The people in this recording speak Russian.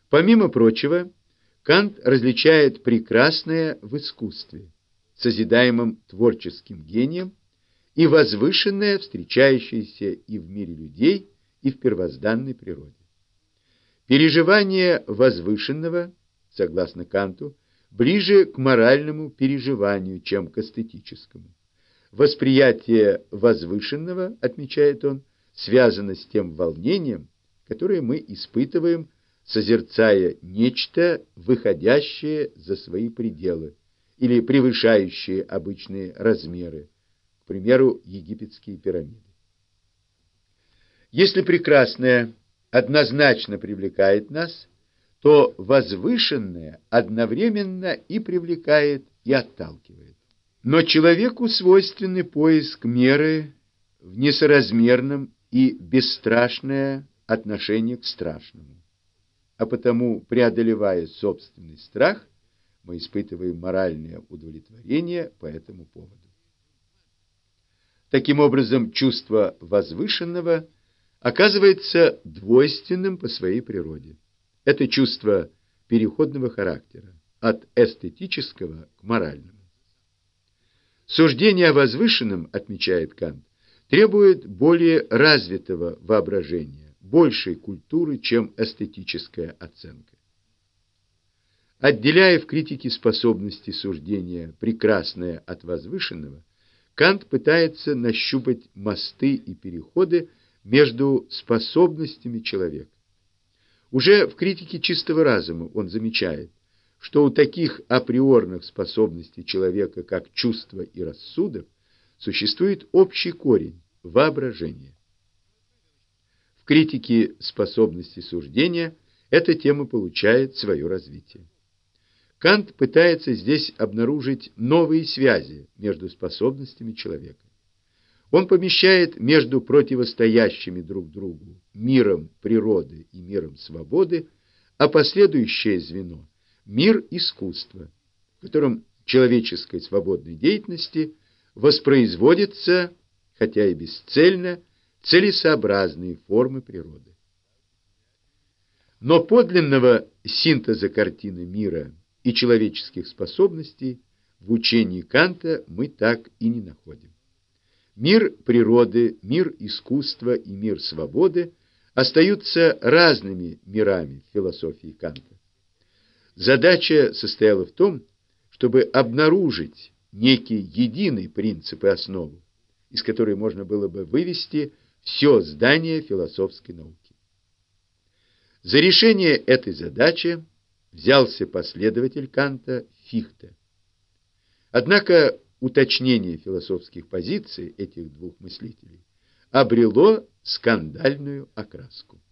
Помимо прочего, Кант различает прекрасное в искусстве, созидаемом творческим гением, и возвышенное, встречающееся и в мире людей, и в первозданной природе. Переживание возвышенного, согласно Канту, ближе к моральному переживанию, чем к эстетическому. Восприятие возвышенного, отмечает он, связано с тем волнением, которое мы испытываем, созерцая нечто, выходящее за свои пределы или превышающее обычные размеры, к примеру, египетские пирамиды. Если прекрасное однозначно привлекает нас, то возвышенное одновременно и привлекает, и отталкивает. Но человеку свойственный поиск меры в несоразмерном и бесстрашное отношение к страшному. А потому, преодолевая собственный страх, мы испытываем моральное удовлетворение по этому поводу. Таким образом, чувство возвышенного оказывается двойственным по своей природе. Это чувство переходного характера, от эстетического к моральному. Суждение о возвышенном, отмечает Кант, требует более развитого воображения, большей культуры, чем эстетическая оценка. Отделяя в критике способности суждения прекрасное от возвышенного, Кант пытается нащупать мосты и переходы между способностями человека. Уже в критике чистого разума он замечает, что у таких априорных способностей человека, как чувство и рассудок, существует общий корень – воображение. В критике способности суждения эта тема получает свое развитие. Кант пытается здесь обнаружить новые связи между способностями человека. Он помещает между противостоящими друг другу миром природы и миром свободы последующее звено – мир искусства, в котором человеческой свободной деятельности воспроизводятся, хотя и бесцельно, целесообразные формы природы. Но подлинного синтеза картины мира и человеческих способностей в учении Канта мы так и не находим. Мир природы, мир искусства и мир свободы остаются разными мирами в философии Канта. Задача состояла в том, чтобы обнаружить некий единый принцип и основу, из которой можно было бы вывести все здание философской науки. За решение этой задачи взялся последователь Канта Фихте. Однако уточнение философских позиций этих двух мыслителей обрело скандальную окраску.